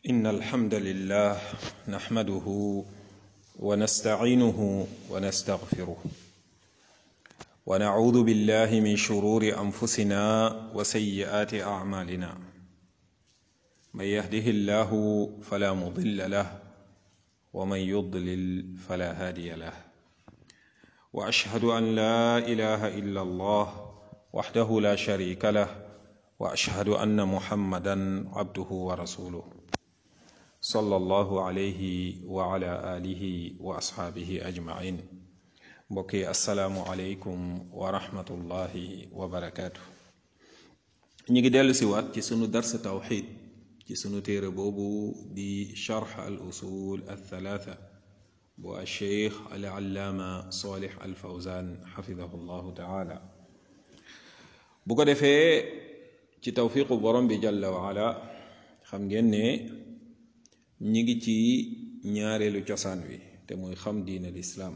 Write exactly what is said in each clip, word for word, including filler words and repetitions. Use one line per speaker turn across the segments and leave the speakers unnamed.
إن الحمد لله نحمده ونستعينه ونستغفره ونعوذ بالله من شرور أنفسنا وسيئات أعمالنا من يهده الله فلا مضل له ومن يضلل فلا هادي له وأشهد أن لا إله إلا الله وحده لا شريك له وأشهد أن محمدا عبده ورسوله صلى الله عليه وعلى آله وأصحابه أجمعين بكي السلام عليكم ورحمة الله وبركاته نيجي ديال سيوات ci sunu dars tawhid ci sunu téré bobu di sharh al usul al thalatha bu al sheikh al allama salih al fawzan hafidahu allah ta'ala bu ko defé ci tawfiqu borom bi jalla wa ala xam ngeen ne ñi ngi ci ñaareelu cosaan wi te muy xam diin al islaam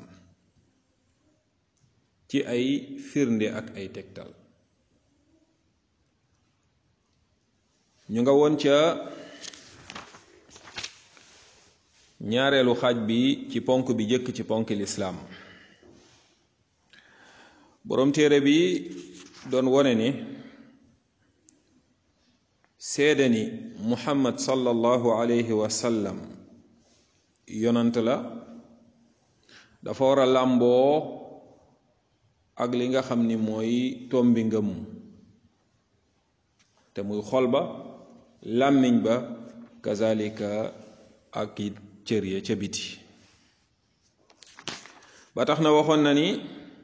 ci ay firnde ak ay tegtal ñu nga woon ca ñaareelu xaaj bi ci ponk bi jëkk ci ponk lislaam boroom téere bi doon wone ni seede ni muhammad sallallahu alayhi wa sallam yonant la dafa war a làmboo ak li nga xam ni mooy tombi ngëm te muy xol ba làmmiñ ba kazalika ak it cër ya ca biti ba tax na waxoon na ni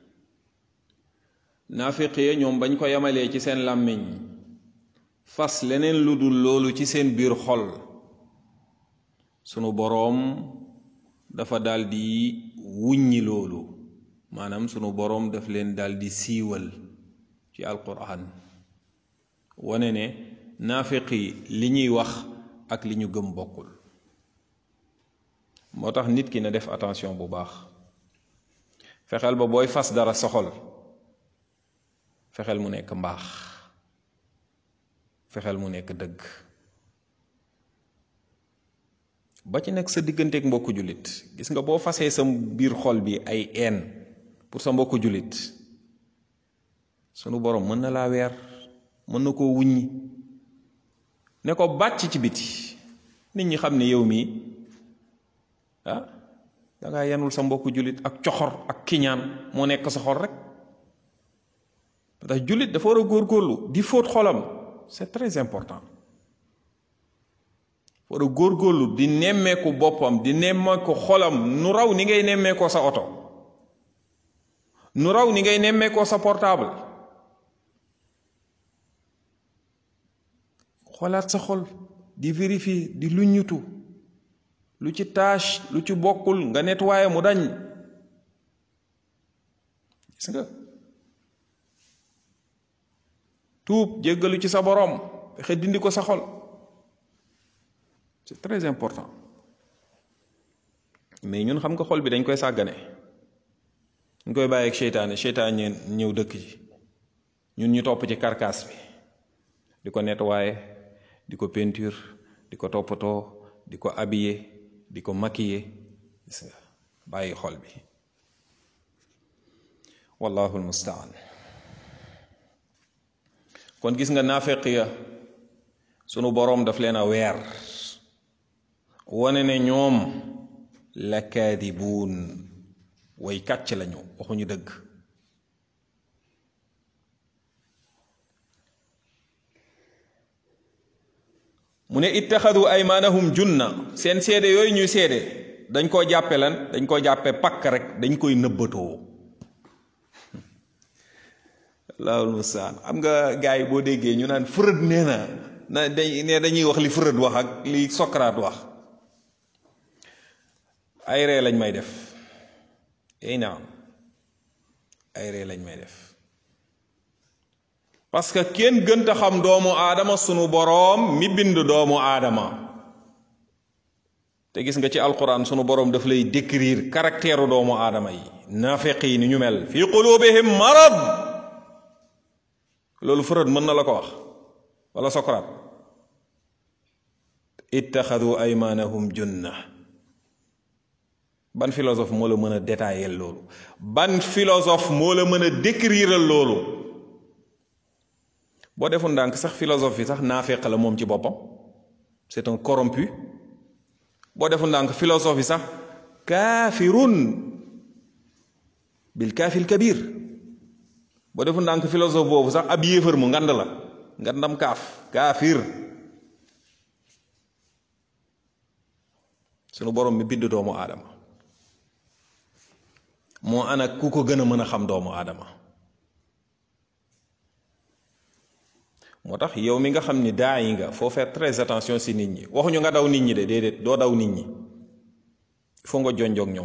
naafiq ya ñoom bañ ko yamalee ci seen làmmiñ fas leneen lu dul loolu ci seen biir xol sunu boroom dafa daldi wuññi loolu maanaam sunu boroom daf leen daldi siiwal ci alquran wane ne naafiqi li ñuy wax ak li ñu gëm bokkul moo tax nit ki na def attention bu baax fexeel ba booy fas dara sa xol fexeel mu nekk mbaax fexeel mu nekk dëgg ba ci nekk sa digganteeg mbokku jullit gis nga boo fasee sa biir xol bi ay een pour sa mbokku jullit sunu borom mën na laa weer mën na koo wuññi ne ko bàcc ci biti nit ñi xam ne yow mii ah dangaa yanul sa mbokku jullit ak coxor ak kiñaan moo nekk sa xol rek ndax jullit dafa war a góorgóorlu di fóot xolam c'est très important war a góorgóorlu di nemmeeku boppam di nemmeeku xolam nu raw ni ngay nemmeekoo sa oto nu raw ni ngay nemmeekoo sa portable xoolaat sa xol di vérifier di luññutu lu ci tâche lu ci bokkul nga nettoyer mu dañ gis nga tuub jéggalu ci sa borom fexe dindi ko sa xol c'est très important mais ñun xam nga xol bi dañ koy sàggane ñu koy bàyyi ak seytaane seytaane ñëw dëkk ji ñun ñu topp ci carcasse bi di ko nettoyer di ko peinture di ko toppatoo di ko habiller di ko maquiller gis nga bàyyi xol bi wallahu almustaan kon gis nga naafeq ya sunu boroom daf leen a weer wane ne ñoom la kaadibuun way kàcc lañu waxuñu dëgg mu ne ittaxadu aymaanahum junna seen seede yooyu ñuy seede dañ koo jàppe lan dañ koo jàppe pakk rek dañ koy nëbbatoo Allahul mustaan am nga gars yi boo déggee ñu naan Freud nee na na dañ ne dañuy wax li Freud wax ak li Socrate wax ay ree lañ may def ey naam ay ree lañ may def parce que kenn gënta xam doomu aadama sunu boroom mi bind doomu aadama te gis nga ci alquran sunu boroom daf lay décrire caractère doomu aadama yi naafeq yi ni ñu mel fi qulubihim marad loolu Freud mën na la ko wax wala Socrate ittaxadu aymanahum junna. ban philosophe moo la mën a détailler loolu? ban philosophe moo la mën a décrire loolu? boo defu ndànk sax philosophe yi sax naafeq la moom ci boppam, c'est un corrompu. boo defu ndànk philosophe yi sax kaafirun bil kaafil kabir. boo defu ndànk philosophe boobu sax ab yéefar mu ngand la, ngandam kaaf kaafir. sunu borom mi bind doomu aadama moo ana ku ko gën a mën a xam doomu aadama. moo tax yow mi nga xam ni daa yi nga faut faire très attention si nit ñi. waxuñu nga daw nit ñi de, déedéet, doo daw nit ñi, il faut nga jonjoog ñoom,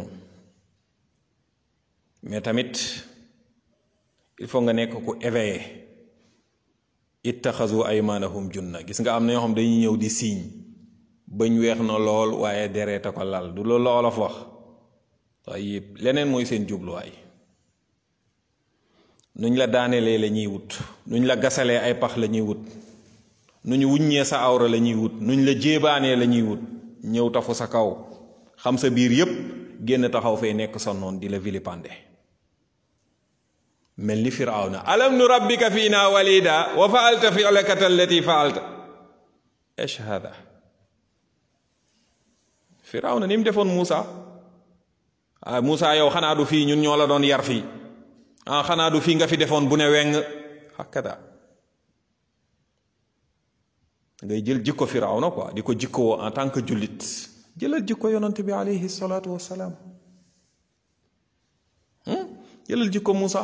mais tamit il faut nga nekk ku éveillé. ittaxazu aymanahum junna. gis nga am na ñoo xam dañuy ñëw di siiñ bañ weex na lool waaye dereeta ko lal. du loolu la Wolof wax waaye leneen mooy seen jubluwaay. nuñ la daanelee la ñuy wut, nuñ la gasalee ay pax la ñuy wut, nuñ wuññee sa awra la ñuy wut, nuñ la jéebaanee la ñuy wut, ñëw tafu sa kaw xam sa biir yépp génn taxaw fay nekk sa noon di la vilipande. mel ni firawna, alam nu rabbika fiina walida wa faalta fi'lakata allati faalta. esh hada firawna ni mu defoon Muusa. ah Muusa yow xanaa du fii ñun ñoo la doon yar fii, ah xanaa du fii nga fi defoon bu ne weng. hakada ngay jël jikko firawna quoi di ko jikkoo en tant que jullit. jëlal jikko yonante bi alayhi salaatu wassalaam, jëlal jikko Muusa.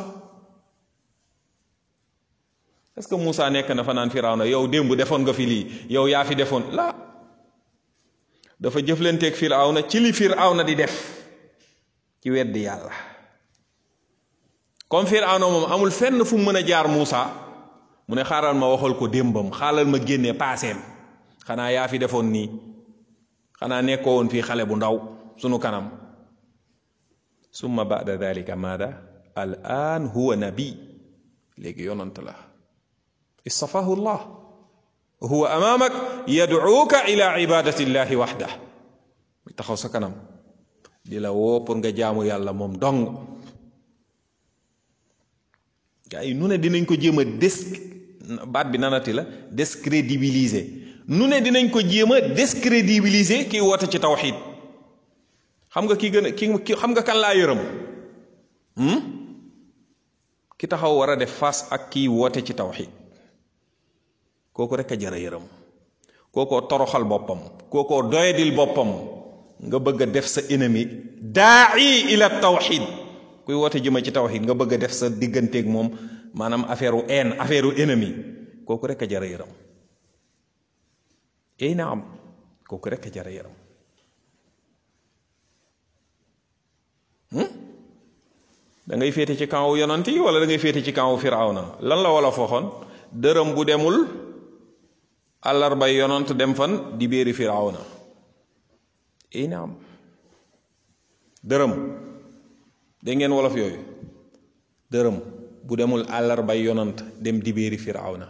est-ce que Muusa nekk na fa naan firawna yow démb defoon nga fi lii, yow yaa fi defoon la. dafa jëflanteeg firawna ci li firawna di def ci weddi yàlla. comme firawna moom amul fenn fu mu mën a jaar Muusa, mu ne xaaral ma waxal ko démbam, xaaral ma génnee paaseem. xanaa yaa fi defoon nii, xanaa nekkoo woon fii xale bu ndaw sunu kanam. summa ba'da dhalika maada al an huwa nabi. léegi yonant la, istafahu llah, huwa amaamak yad'uuka ila ibadati llahi waxda. mi taxaw sa kanam di la woo pour nga jaamu yàlla moom dong. gaa yi nu ne dinañ ko jéem a des baat bi nanati la décrédibiliser. nu ne dinañ ko jéem a décrédibiliser kii woote ci tawxiid. xam nga ki gën a ki xam nga kan laa yërëm? ki taxaw war a def face ak kii woote ci tawxiid. kooku rek a jara yërëm. kookoo toroxal boppam, kookoo doyadil boppam, nga bëgg a def sa ennemi daa'i ila tawxiid. kuy woote jëma ci tawxiid nga bëgg a def sa digganteeg moom maanaam affaire u haine, affaire u ennemi. kooku rek a jara yërëm. ey naam, kooku rek a jara yërëm. da ngay féete ci kaw yonant yi wala da ngay féete ci kaw firawna? lan la wala fooxoon? dërëm bu demul àllarbay yonant dem fan di béeri firawna. ey naam, dërëm dégg ngeen wolof yooyu? dërëm bu demul àllarbay yonant dem di béeri firawna.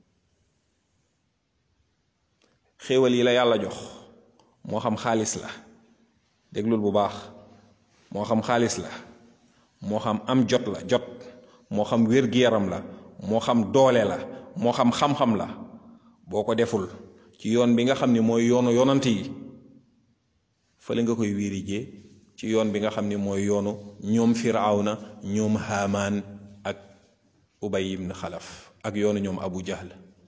xéewal yi la yàlla jox moo xam xaalis la, déglul bu baax, moo xam xaalis la, moo xam am jot la jot, moo xam wér-gi-yaram la, moo xam doole la, moo xam xam-xam la. boo ko deful ci yoon bi nga xam ni mooy yoonu yonant yi, fële nga koy wiiri jee ci yoon bi nga xam ni mooy yoonu ñoom firawna, ñoom haamaan ak ubay ibn xalaf, ak yoonu ñoom abu jahl.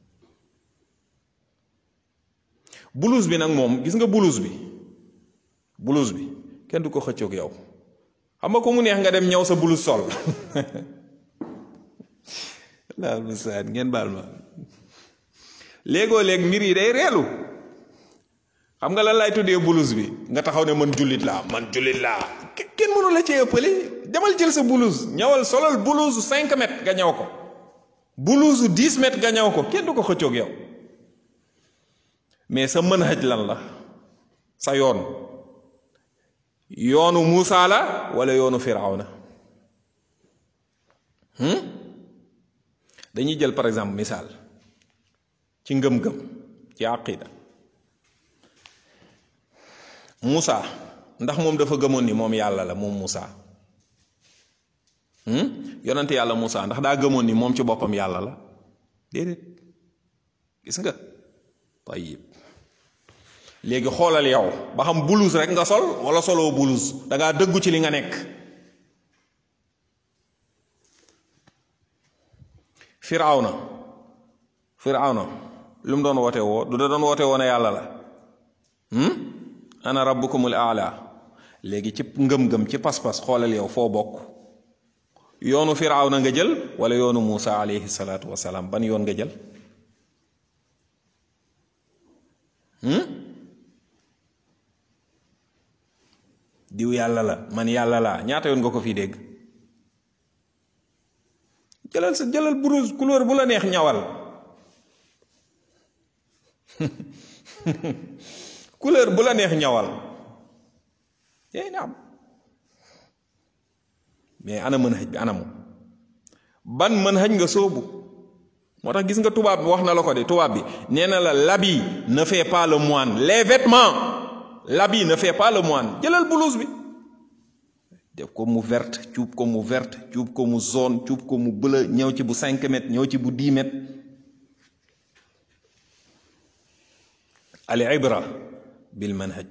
bulus bi nag moom gis nga bulus bi bulus bi kenn du ko xëccoog yow. xam nga ko mu neex nga dem ñëw sa bulus sol la musaan ngeen baal ma. léegoo léeg mbir yi day reelu. xam nga lan lay tuddee bulus bi? nga taxaw ne man jullit laa, man jullit laa. kenn mënu la cee ëppale. demal jël sa bulus ñawal, solal bulus cinq mètres nga ñaw ko, bulus dix mètres nga ñaw ko, kenn du ko xëccoog yow. mais sa manhaj lan la? sa yoon yoonu Muusa la wala yoonu Firawna? dañuy jël par exemple misaal ci ngëm-ngëm, ci aqida. Moussa ndax moom dafa gëmoon ni moom yàlla la moom Moussa yonent yàlla Moussa ndax daa gëmoon ni moom ci boppam yàlla la déedéet gis nga tayyib léegi xoolal yow ba xam blouse rek nga sol wala soloo blouse da ngaa dëggu ci li nga nekk. Firawna Firawna lu mu doon woote woo du da doon woote woo ne yàlla la ana rabbukumul aala léegi ci ngëm-ngëm ci pas-pas xoolal yow foo bokk yoonu Firawna nga jël wala yoonu Muusa alayhi salaatu wasalaam ban yoon nga jël diw yàlla la man yàlla laa ñaata yoon nga ko fii dégg jëlal sa jëlal blouse couleur bu la neex ñawal couleur bu la neex ñawal yéy na am mais ana mën xëj bi anamu ban mën xëj nga sóobu moo tax gis nga tubaab bi wax na la ko de tubaab bi nee na la l'habit ne fait pas le moine les vêtements l'habit ne fait pas le moine jëlal blouse bi def ko mu verte cuub ko mu verte cuub ko mu jaune cuub ko mu bleu ñëw ci bu cinq mètres ñëw ci bu dix mètres al ibra bil manhaj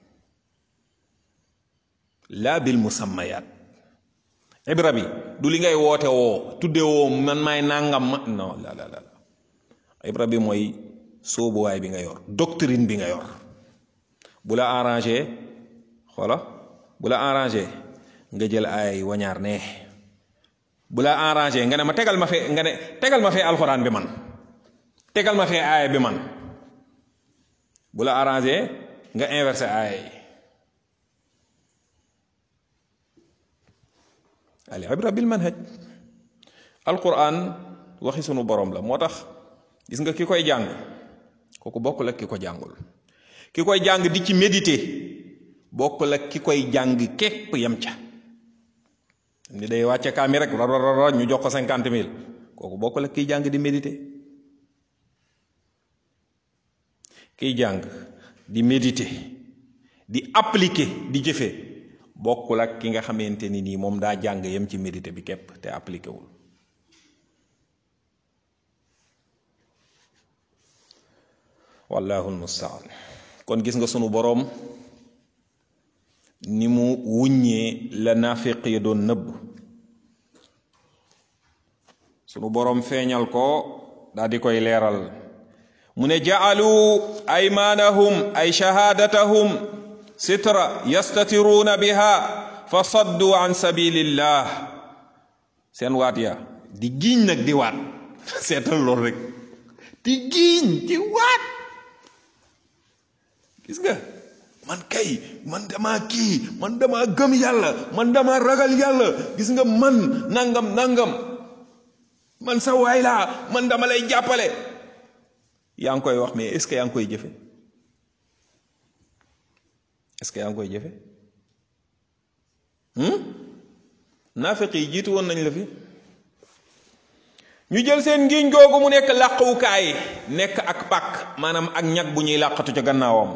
la bil musammayat ibra bi du li ngay woote woo tudde woo man maay nangam ma non la la la ibra bi mooy soobuwaay bi nga yor doctrine bi nga yor bu la arrangé xoola bu la arrangé nga jël ay wañaar ne bu la arrangé nga ne ma tegal ma fee nga ne tegal ma fee alxuraan bi man tegal ma fee aaya bi man bu la arrangé nga inversé aaya yi al ibra bil manhaj alquran waxi sunu borom la moo tax gis nga ki koy jàng kooku bokkul ak ki ko jàngul ki koy jàng di ci méditer bokkul ak ki koy jàng képp yem ca ni day wàcce kaami rek rararara ñu jox ko cinquante mille kooku bokkul ak kiy jàng di méditer kiy jàng di méditer di appliquer di jëfe bokkul ak ki nga xamante ni nii moom daa jàng yem ci méditer bi képp te appliqué wul wallahu almustaan kon gis nga sunu boroom ni mu wuññee la naafiq yi doon nëbb sunu boroom feeñal ko daal di koy leeral mu ne ja'alu aymanahum ay shahadatahum sitra yastatiruuna biha fa saddu an sabilillah seen waat ya di giiñ nag di waat seetal loolu rek di giiñ di waat gis nga man kay man dama kii man dama gëm yàlla man dama ragal yàlla gis nga man nangam nangam man sa waay laa man dama lay jàppale yaa ngi koy wax mais est-ce que yaa ngi koy jëfe est-ce que yaa ngi koy jëfe naafiq yi jiitu woon nañ la fi ñu jël seen ngiñ googu mu nekk làquwukaay nekk ak pàkk maanaam ak ñag bu ñuy làqatu ca gannaawam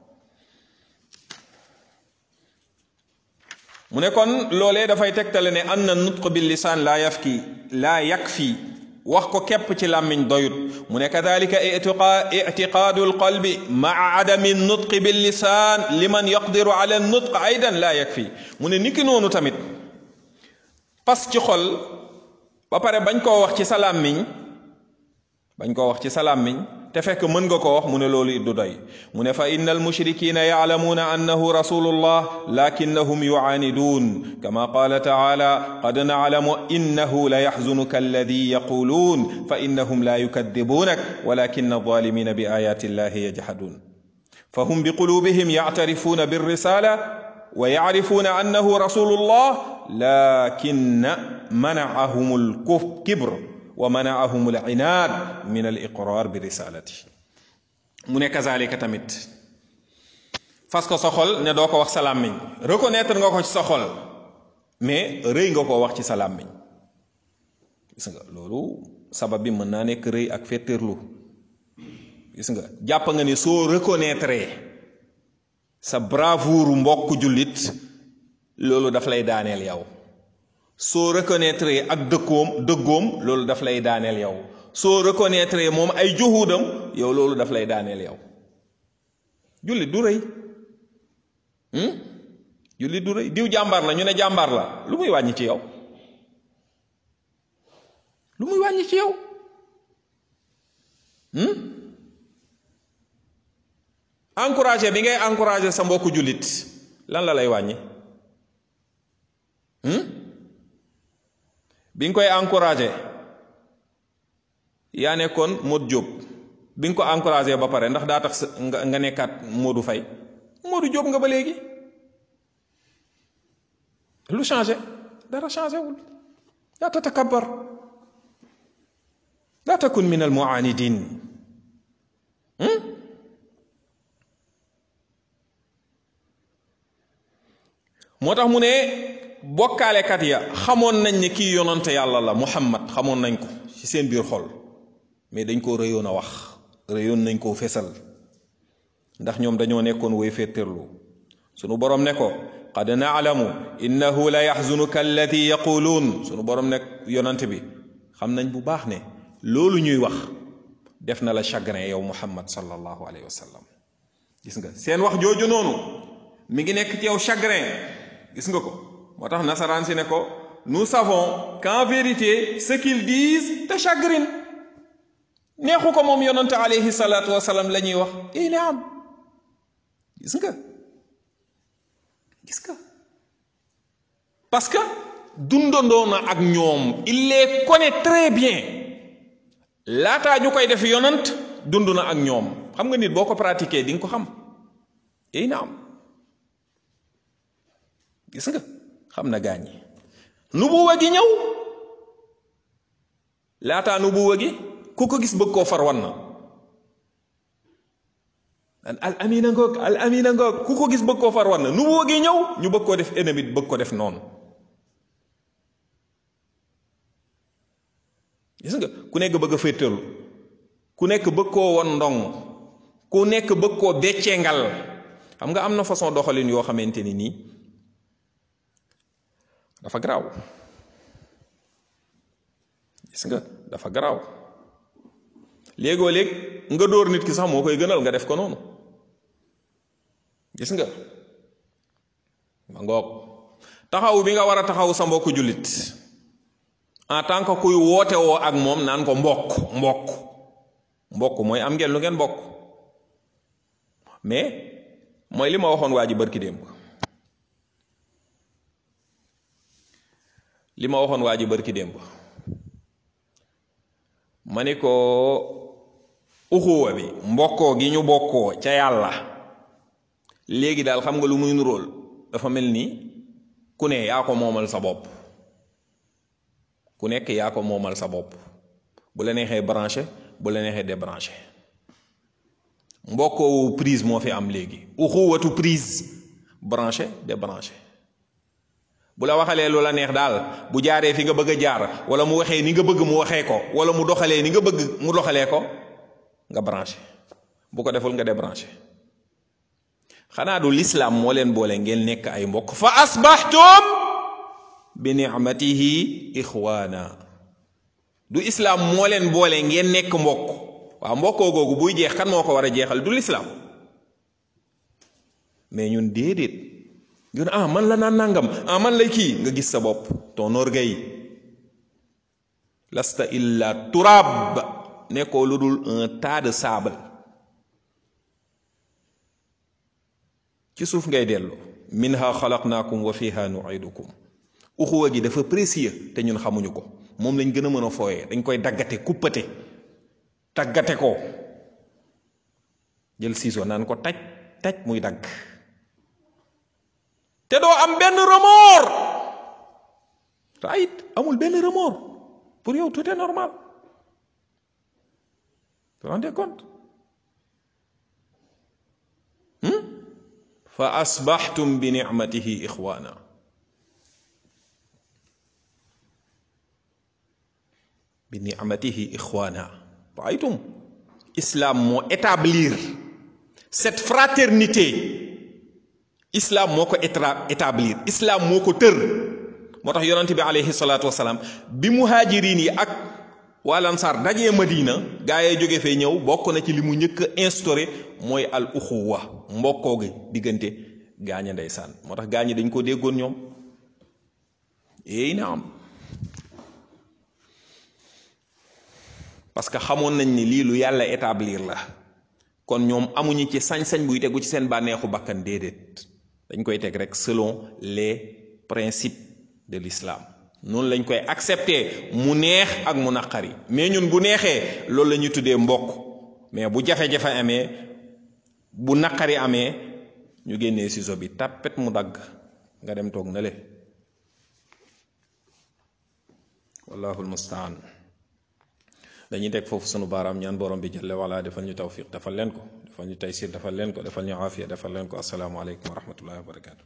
mu ne kon loolee dafay tegtale ne an na nutq bil lisaan laa yafki laa yakfi wax ko képp ci làmmiñ doyut mu ne kadalika ictiqaadu alqalbi maa adami nutqi bil lisaan liman yaqdiru ala nutq aydan laa yakfi mu ne niki noonu tamit pas ci xol ba pare bañ koo wax ci sa làmmiñ bañ koo wax ci sa làmmiñ te fekk mën nga ko wax mu ne loolu it du doy mu ne fa inna almushrikina ya'lamuna annahu rasulullah lakinnahum yu'anidun kama qala ta'ala qad na'lamu innahu la yahzunuka alladhi yaqulun fa innahum la yukaddibunak walakinna adh-dhalimina bi ayati allahi yajhadun fahum biqulubihim ya'tarifuna bir-risala wa ya'rifuna annahu rasulullah lakinna mana'ahum al-kibr wa manaahum al inaad min al iqrar bi risalati mu ne kazalika tamit fas ko sa xol ne doo ko wax sa làmmiñ reconnaître nga ko ci sa xol mais rëy nga ko wax ci sa làmmiñ gis nga loolu sabab bi mën naa nekk rëy ak fetterlu gis nga jàpp nga ni soo reconnaître sa bravoure mbokk jullit loolu daf lay daaneel yow soo reconnaître ak dëkkoom dëggoom loolu daf lay daaneel yow soo reconnaître moom ay juhudam yow loolu daf lay daaneel yow jullit du rëy jullit du rëy diw jàmbaar la ñu ne jàmbaar la lu muy wàññi ci yow lu muy wàññi ci yow encouragé bi ngay encouragé sa mbokku jullit lan la lay wàññi bi nga koy encouragé yaa nekkoon Modou Diop bi nga ko encouragé ba pare ndax daa tax nga nga nekkaat Modou Faye Modou Diop nga ba léegi lu changé dara changé wul لا تتكبر لا تكن من المعاندين moo tax mu ne bokkaalekat ya xamoon nañ ne kii yonante yàlla la Muhammad xamoon nañ ko ci seen biir xol mais dañ koo rëyoon a wax rëyoon nañ koo fesal ndax ñoom dañoo nekkoon way féeterlu sunu borom ne ko qad naalamu innahu la yaxzunuka allati yaquluun sunu borom nekk yonante bi xam nañ bu baax ne loolu ñuy wax def na la chagrin yow Muhammad sallallahu alayhi wa sallam gis nga seen wax jooju noonu mi ngi nekk ci yow chagrin gis nga ko moo tax nasaraan si ne ko nous savons qu'en vérité ce qu'ils disent te chagrine neexu ko moom yonante alayhi salatu wasalaam la ñuy wax i naam gis nga gis nga parce que dundandoo na ak ñoom il les connaît très bien laataa ñu koy def yonant dund na ak ñoom xam nga nit boo ko pratiquer di nga ko xam i naam gis nga xam na gaañ yi nubuwa gi ñëw laataa nubuwa gi ku ko gis bëgg koo far wan na al amina ngoog al amina ngoog ku ko gis bëgg koo far wan na nubuwa gi ñëw ñu bëgg koo def ennemi bëgg ko def noonu gis nga ku nekk bëgg a féetalu ku nekk bëgg koo won ndong ku nekk bëgg koo beccengal xam nga am na façon doxalin yoo xamante ni nii dafa garaaw gis nga dafa garaaw léegoo léeg nga dóor nit ki sax moo koy gënal nga def ko noonu gis nga ma ngoog taxaw bi nga war a taxaw sa mbokku jullit en tant que kuy woote woo ak moom naan ko mbokk mbokk mbokk mooy am ngeen lu ngeen bokk mais mooy li ma waxoon waa ji barki démb li ma waxoon waa ji barki démb ma ni ko uxuwa bi mbokkoo gi ñu bokkoo ca yàlla léegi daal xam nga lu muy nuróol dafa mel ni ku ne yaa ko moomal sa bopp ku nekk yaa ko moomal sa bopp bu la neexee branché bu la neexee débranché mbokkoowu prise moo fi am léegi uxuwatu prise branché débranché bu la waxalee lu la neex daal bu jaaree fi nga bëgg a jaar wala mu waxee ni nga bëgg mu waxee ko wala mu doxalee ni nga bëgg mu doxalee ko nga branché bu ko deful nga débranché xanaa du l'islam moo leen boole ngeen nekk ay mbokk fa asbahtum bi ni'matihi ixwaana du islam moo leen boole ngeen nekk mbokk waaw mbokkoo googu buy jeex kan moo ko war a jeexal du l'islam mais ñun déedéet ñun ah man la naan nangam ah man lay kii nga gis sa bopp ton orgueil lasta illa turab nekkoo lu dul un tas de sable ci suuf ngay dellu minha xalaqnaakum wa fiha nu'idukum uxuwa gi dafa précieux te ñun xamuñu ko moom lañ gën a mën a fooyee dañ koy daggate kuppate taggate ko jël siiso naan ko taj taj muy dagg te doo am benn remords right amul benn remords pour yow tout est normal tu te rends compte fa asbahtum bi ni'matihi ixwana bi ni'matihi ixwana raaytum islam moo établir cette fraternité islam moo ko établir islam moo ko tër moo tax yonent bi alayhi salaatu wasalaam bi muhaajiriin yi ak waa lansaar dajee Madina gaa yee jóge fee ñëw bokk na ci li mu njëkk a instauré mooy al uxuwa mbokkoo gi diggante gaaña ndeysaan moo tax gaañi dañ ko déggoon ñoom éey na am parce que xamoon nañ ni lii lu yàlla établir la kon ñoom amuñu ci sañ-sañ buy tegu ci seen bànneexu bakkan déedéet dañ koy teg rek selon les principes de l'islam noonu lañ koy accepter mu neex ak mu naqari mais ñun bu neexee loolu la ñuy tuddee mbokk mais bu jafe-jafe amee bu naqari amee ñu génnee ciseau bi tàppet mu dagg nga dem toog na le wallahu almustaan dañuy teg foofu sunu baaraam ñaan borom bi jalla wala defal ñu tawfiq defal leen ko defal ñu taysir defal leen ko defal ñu aafiya defal leen ko assalaamu aleykum wa rahmatullahi wa barakatu